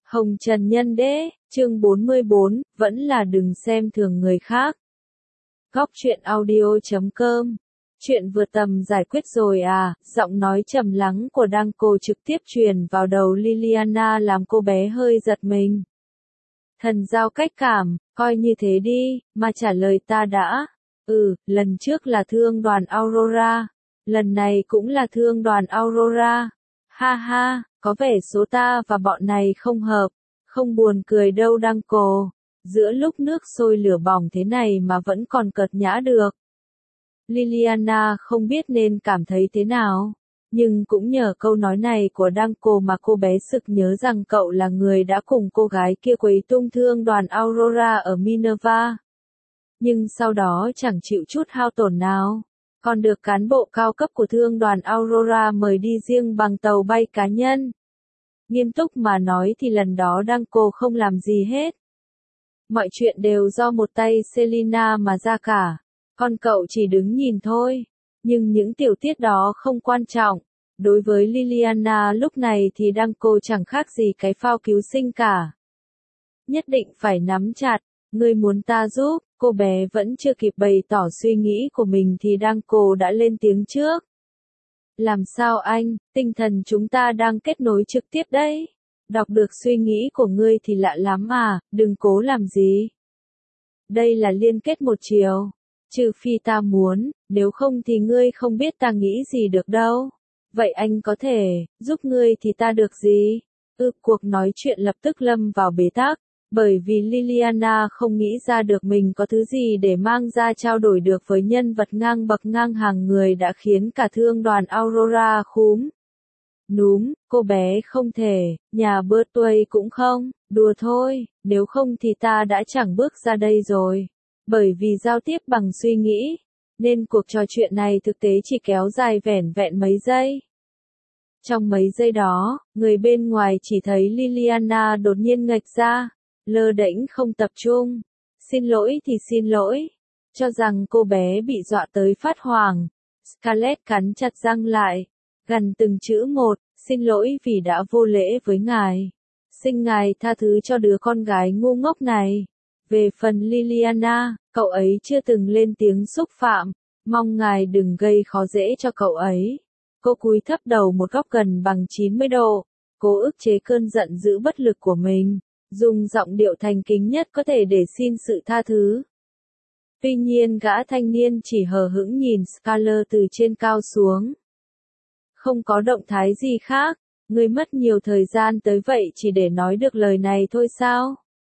Hồng Trần Nhân Đế, chương 44, vẫn là đừng xem thường người khác. Góc truyện audio.com. Chuyện vừa tầm giải quyết rồi à, giọng nói trầm lắng của Danko trực tiếp truyền vào đầu Liliana làm cô bé hơi giật mình. Thần giao cách cảm, coi như thế đi, mà trả lời ta đã. Lần trước là thương đoàn Aurora, lần này cũng là thương đoàn Aurora. Ha ha, có vẻ số ta và bọn này không hợp, không buồn cười đâu Danko. Giữa lúc nước sôi lửa bỏng thế này mà vẫn còn cợt nhã được. Liliana không biết nên cảm thấy thế nào, nhưng cũng nhờ câu nói này của Danko mà cô bé sực nhớ rằng cậu là người đã cùng cô gái kia quấy tung thương đoàn Aurora ở Minerva. Nhưng sau đó chẳng chịu chút hao tổn nào, còn được cán bộ cao cấp của thương đoàn Aurora mời đi riêng bằng tàu bay cá nhân. Nghiêm túc mà nói thì lần đó Danko không làm gì hết. Mọi chuyện đều do một tay Selina mà ra cả, còn cậu chỉ đứng nhìn thôi. Nhưng những tiểu tiết đó không quan trọng. Đối với Liliana lúc này thì Danko chẳng khác gì cái phao cứu sinh cả. Nhất định phải nắm chặt, ngươi muốn ta giúp, cô bé vẫn chưa kịp bày tỏ suy nghĩ của mình thì Danko đã lên tiếng trước. Làm sao anh, tinh thần chúng ta đang kết nối trực tiếp đấy. Đọc được suy nghĩ của ngươi thì lạ lắm mà, đừng cố làm gì. Đây là liên kết một chiều. Trừ phi ta muốn, nếu không thì ngươi không biết ta nghĩ gì được đâu. Vậy anh có thể, giúp ngươi thì ta được gì? Cuộc nói chuyện lập tức lâm vào bế tắc, bởi vì Liliana không nghĩ ra được mình có thứ gì để mang ra trao đổi được với nhân vật ngang bậc ngang hàng người đã khiến cả thương đoàn Aurora khúm núm. Cô bé không thể, nhà Bertway cũng không, đùa thôi, nếu không thì ta đã chẳng bước ra đây rồi. Bởi vì giao tiếp bằng suy nghĩ, nên cuộc trò chuyện này thực tế chỉ kéo dài vẻn vẹn mấy giây. Trong mấy giây đó, người bên ngoài chỉ thấy Liliana đột nhiên nghệch ra, lơ đễnh không tập trung. Xin lỗi thì xin lỗi. Cho rằng cô bé bị dọa tới phát hoảng. Scarlett cắn chặt răng lại, gần từng chữ một, xin lỗi vì đã vô lễ với ngài. Xin ngài tha thứ cho đứa con gái ngu ngốc này. Về phần Liliana, cậu ấy chưa từng lên tiếng xúc phạm, mong ngài đừng gây khó dễ cho cậu ấy. Cô cúi thấp đầu một góc gần bằng 90 độ, cố ức chế cơn giận dữ bất lực của mình, dùng giọng điệu thành kính nhất có thể để xin sự tha thứ. Tuy nhiên gã thanh niên chỉ hờ hững nhìn Scarlett từ trên cao xuống. Không có động thái gì khác, ngươi mất nhiều thời gian tới vậy chỉ để nói được lời này thôi sao?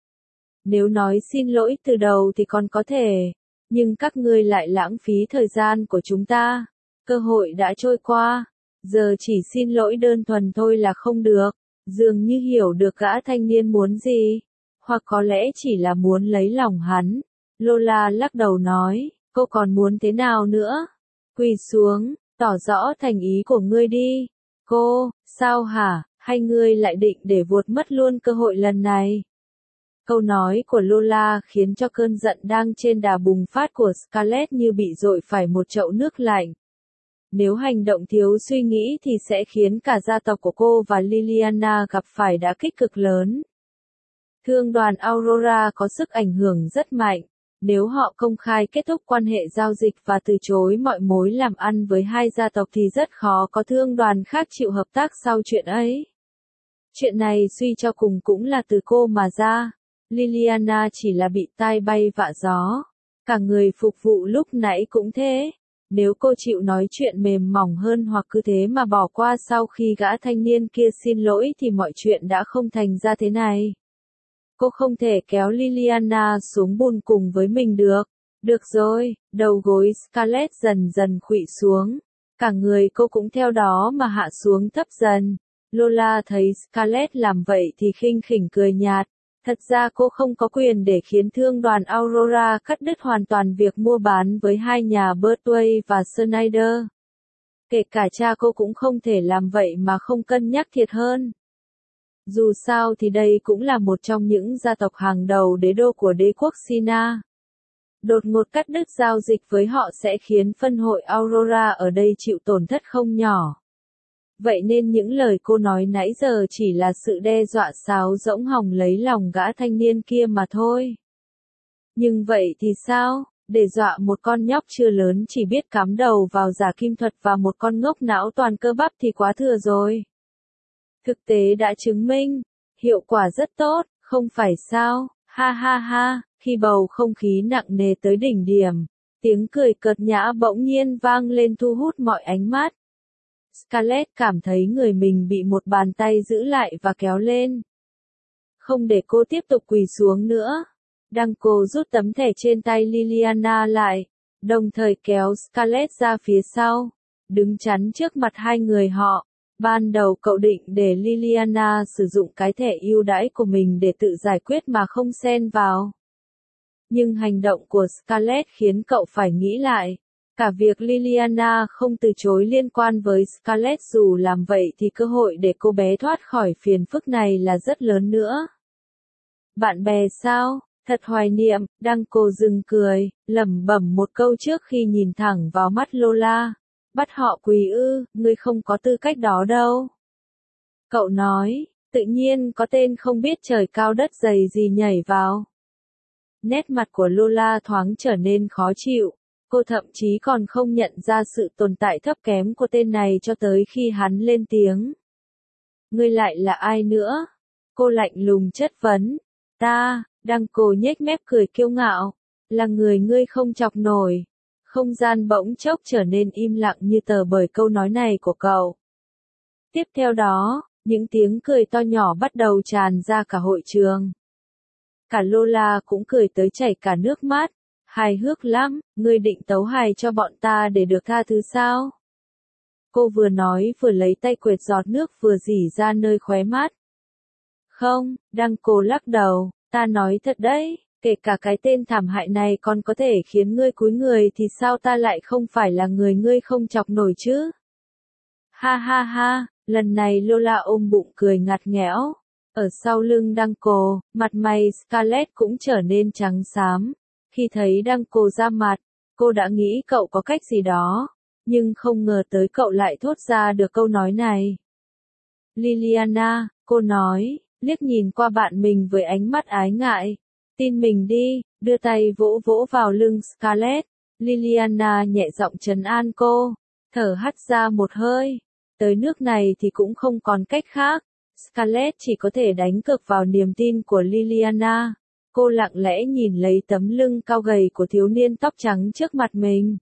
Nếu nói xin lỗi từ đầu thì còn có thể, nhưng các ngươi lại lãng phí thời gian của chúng ta. Cơ hội đã trôi qua, giờ chỉ xin lỗi đơn thuần thôi là không được. Dường như hiểu được gã thanh niên muốn gì, hoặc có lẽ chỉ là muốn lấy lòng hắn. Lola lắc đầu nói, cô còn muốn thế nào nữa? Quỳ xuống, tỏ rõ thành ý của ngươi đi. Cô, sao hả, hay ngươi lại định để vuột mất luôn cơ hội lần này? Câu nói của Lola khiến cho cơn giận đang trên đà bùng phát của Scarlett như bị dội phải một chậu nước lạnh. Nếu hành động thiếu suy nghĩ thì sẽ khiến cả gia tộc của cô và Liliana gặp phải đả kích cực lớn. Thương đoàn Aurora có sức ảnh hưởng rất mạnh. Nếu họ công khai kết thúc quan hệ giao dịch và từ chối mọi mối làm ăn với hai gia tộc thì rất khó có thương đoàn khác chịu hợp tác sau chuyện ấy. Chuyện này suy cho cùng cũng là từ cô mà ra. Liliana chỉ là bị tai bay vạ gió. Cả người phục vụ lúc nãy cũng thế. Nếu cô chịu nói chuyện mềm mỏng hơn hoặc cứ thế mà bỏ qua sau khi gã thanh niên kia xin lỗi thì mọi chuyện đã không thành ra thế này. Cô không thể kéo Liliana xuống bùn cùng với mình được. Được rồi, đầu gối Scarlett dần dần khuỵu xuống. Cả người cô cũng theo đó mà hạ xuống thấp dần. Lola thấy Scarlett làm vậy thì khinh khỉnh cười nhạt. Thật ra cô không có quyền để khiến thương đoàn Aurora cắt đứt hoàn toàn việc mua bán với hai nhà Bertway và Schneider. Kể cả cha cô cũng không thể làm vậy mà không cân nhắc thiệt hơn. Dù sao thì đây cũng là một trong những gia tộc hàng đầu đế đô của đế quốc Sina. Đột ngột cắt đứt giao dịch với họ sẽ khiến phân hội Aurora ở đây chịu tổn thất không nhỏ. Vậy nên những lời cô nói nãy giờ chỉ là sự đe dọa sáo rỗng hòng lấy lòng gã thanh niên kia mà thôi. Nhưng vậy thì sao? Để dọa một con nhóc chưa lớn chỉ biết cắm đầu vào giả kim thuật và một con ngốc não toàn cơ bắp thì quá thừa rồi. Thực tế đã chứng minh, hiệu quả rất tốt, không phải sao? Ha ha ha, khi bầu không khí nặng nề tới đỉnh điểm, tiếng cười cợt nhã bỗng nhiên vang lên thu hút mọi ánh mắt. Scarlett cảm thấy người mình bị một bàn tay giữ lại và kéo lên. Không để cô tiếp tục quỳ xuống nữa. Danko rút tấm thẻ trên tay Liliana lại, đồng thời kéo Scarlett ra phía sau, đứng chắn trước mặt hai người họ. Ban đầu cậu định để Liliana sử dụng cái thẻ ưu đãi của mình để tự giải quyết mà không xen vào. Nhưng hành động của Scarlett khiến cậu phải nghĩ lại. Cả việc Liliana không từ chối liên quan với Scarlett, dù làm vậy thì cơ hội để cô bé thoát khỏi phiền phức này là rất lớn nữa. Bạn bè sao? Thật hoài niệm, Danko dừng cười, lẩm bẩm một câu trước khi nhìn thẳng vào mắt Lola. Bắt họ quỳ ư, ngươi không có tư cách đó đâu. Cậu nói, tự nhiên có tên không biết trời cao đất dày gì nhảy vào. Nét mặt của Lola thoáng trở nên khó chịu. Cô thậm chí còn không nhận ra sự tồn tại thấp kém của tên này cho tới khi hắn lên tiếng. Ngươi lại là ai nữa? Cô lạnh lùng chất vấn. Ta, Danko nhếch mép cười kiêu ngạo. Là người ngươi không chọc nổi. Không gian bỗng chốc trở nên im lặng như tờ bởi câu nói này của cậu. Tiếp theo đó, những tiếng cười to nhỏ bắt đầu tràn ra cả hội trường. Cả Lola cũng cười tới chảy cả nước mắt. Hài hước lắm, ngươi định tấu hài cho bọn ta để được tha thứ sao? Cô vừa nói vừa lấy tay quệt giọt nước vừa rỉ ra nơi khóe mắt. Không, Danko lắc đầu, ta nói thật đấy, kể cả cái tên thảm hại này còn có thể khiến ngươi cúi người thì sao ta lại không phải là người ngươi không chọc nổi chứ? Ha ha ha, lần này Lola ôm bụng cười ngặt nghẽo. Ở sau lưng Danko, mặt mày Scarlett cũng trở nên trắng xám. Khi thấy Danko ra mặt, cô đã nghĩ cậu có cách gì đó, nhưng không ngờ tới cậu lại thốt ra được câu nói này. Liliana, cô nói, liếc nhìn qua bạn mình với ánh mắt ái ngại. Tin mình đi, đưa tay vỗ vỗ vào lưng Scarlett. Liliana nhẹ giọng trấn an cô, thở hắt ra một hơi. Tới nước này thì cũng không còn cách khác. Scarlett chỉ có thể đánh cược vào niềm tin của Liliana. Cô lặng lẽ nhìn lấy tấm lưng cao gầy của thiếu niên tóc trắng trước mặt mình.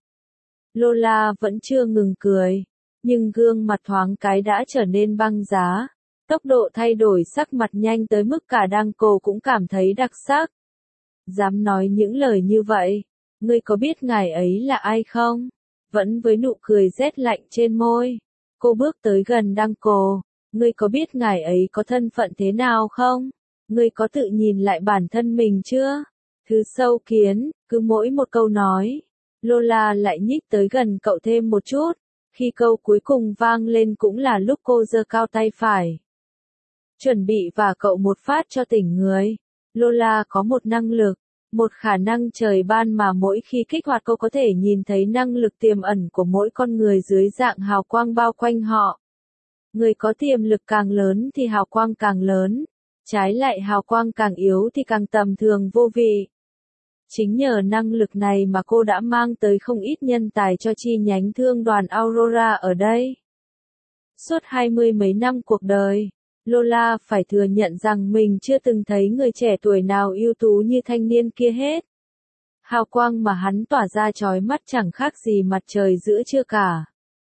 Lola vẫn chưa ngừng cười, nhưng gương mặt thoáng cái đã trở nên băng giá. Tốc độ thay đổi sắc mặt nhanh tới mức cả Danko cũng cảm thấy đặc sắc. Dám nói những lời như vậy, ngươi có biết ngài ấy là ai không? Vẫn với nụ cười rét lạnh trên môi, cô bước tới gần Danko. Ngươi có biết ngài ấy có thân phận thế nào không? Ngươi có tự nhìn lại bản thân mình chưa? Thứ sâu kiến, cứ mỗi một câu nói. Lola lại nhích tới gần cậu thêm một chút. Khi câu cuối cùng vang lên cũng là lúc cô giơ cao tay phải. Chuẩn bị và cậu một phát cho tỉnh người. Lola có một năng lực, một khả năng trời ban mà mỗi khi kích hoạt cô có thể nhìn thấy năng lực tiềm ẩn của mỗi con người dưới dạng hào quang bao quanh họ. Người có tiềm lực càng lớn thì hào quang càng lớn. Trái lại hào quang càng yếu thì càng tầm thường vô vị. Chính nhờ năng lực này mà cô đã mang tới không ít nhân tài cho chi nhánh thương đoàn Aurora ở đây. Suốt 20 mấy năm cuộc đời, Lola phải thừa nhận rằng mình chưa từng thấy người trẻ tuổi nào ưu tú như thanh niên kia hết. Hào quang mà hắn tỏa ra chói mắt chẳng khác gì mặt trời giữa trưa cả.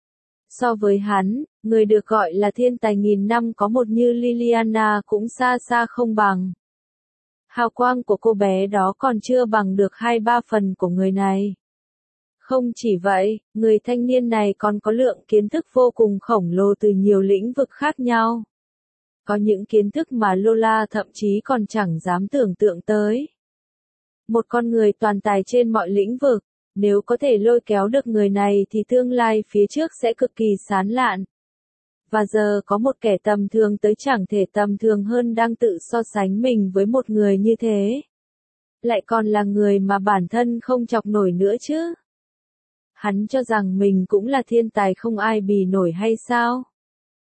So với hắn, người được gọi là thiên tài nghìn năm có một như Liliana cũng xa xa không bằng. Hào quang của cô bé đó còn chưa bằng được 2-3 phần của người này. Không chỉ vậy, người thanh niên này còn có lượng kiến thức vô cùng khổng lồ từ nhiều lĩnh vực khác nhau. Có những kiến thức mà Lola thậm chí còn chẳng dám tưởng tượng tới. Một con người toàn tài trên mọi lĩnh vực, nếu có thể lôi kéo được người này thì tương lai phía trước sẽ cực kỳ sáng lạn. Và giờ có một kẻ tầm thường tới chẳng thể tầm thường hơn đang tự so sánh mình với một người như thế. Lại còn là người mà bản thân không chọc nổi nữa chứ. Hắn cho rằng mình cũng là thiên tài không ai bì nổi hay sao?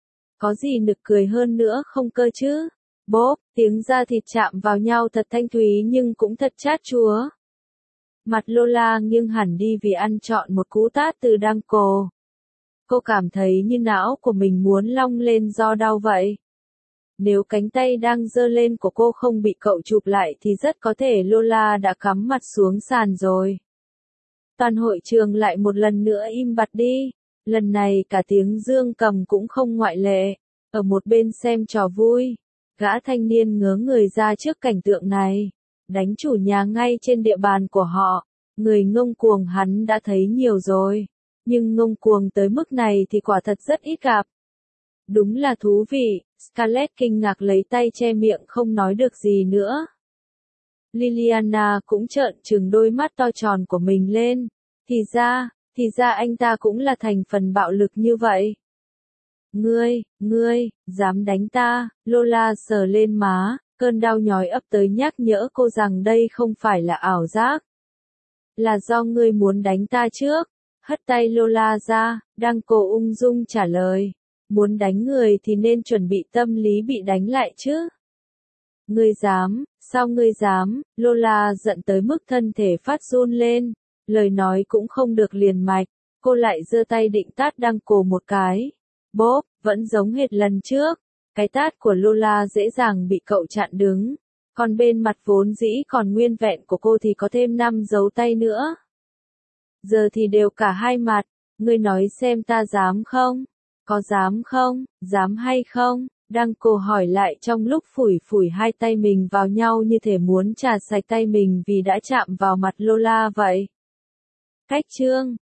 Có gì nực cười hơn nữa không cơ chứ? Bốp, tiếng da thịt chạm vào nhau thật thanh thúy nhưng cũng thật chát chúa. Mặt Lola nghiêng hẳn đi vì ăn trọn một cú tát từ Danko. Cô cảm thấy như não của mình muốn long lên do đau vậy. Nếu cánh tay đang giơ lên của cô không bị cậu chụp lại thì rất có thể Lola đã cắm mặt xuống sàn rồi. Toàn hội trường lại một lần nữa im bặt đi. Lần này cả tiếng dương cầm cũng không ngoại lệ. Ở một bên xem trò vui, gã thanh niên ngớ người ra trước cảnh tượng này. Đánh chủ nhà ngay trên địa bàn của họ. Người ngông cuồng hắn đã thấy nhiều rồi. Nhưng ngông cuồng tới mức này thì quả thật rất ít gặp. Đúng là thú vị, Scarlett kinh ngạc lấy tay che miệng không nói được gì nữa. Liliana cũng trợn trừng đôi mắt to tròn của mình lên. Thì ra anh ta cũng là thành phần bạo lực như vậy. Ngươi, dám đánh ta, Lola sờ lên má, cơn đau nhói ập tới nhắc nhở cô rằng đây không phải là ảo giác. Là do ngươi muốn đánh ta trước. Hất tay Lola ra, Danko ung dung trả lời. Muốn đánh người thì nên chuẩn bị tâm lý bị đánh lại chứ. Ngươi dám, sao ngươi dám, Lola giận tới mức thân thể phát run lên. Lời nói cũng không được liền mạch, cô lại giơ tay định tát Danko một cái. Bốp, vẫn giống hệt lần trước. Cái tát của Lola dễ dàng bị cậu chặn đứng. Còn bên mặt vốn dĩ còn nguyên vẹn của cô thì có thêm 5 dấu tay nữa. Giờ thì đều cả hai mặt, ngươi nói xem ta dám không? Có dám không? Dám hay không? Danko hỏi lại trong lúc phủi phủi hai tay mình vào nhau như thể muốn trà sạch tay mình vì đã chạm vào mặt Lola vậy. Cách chương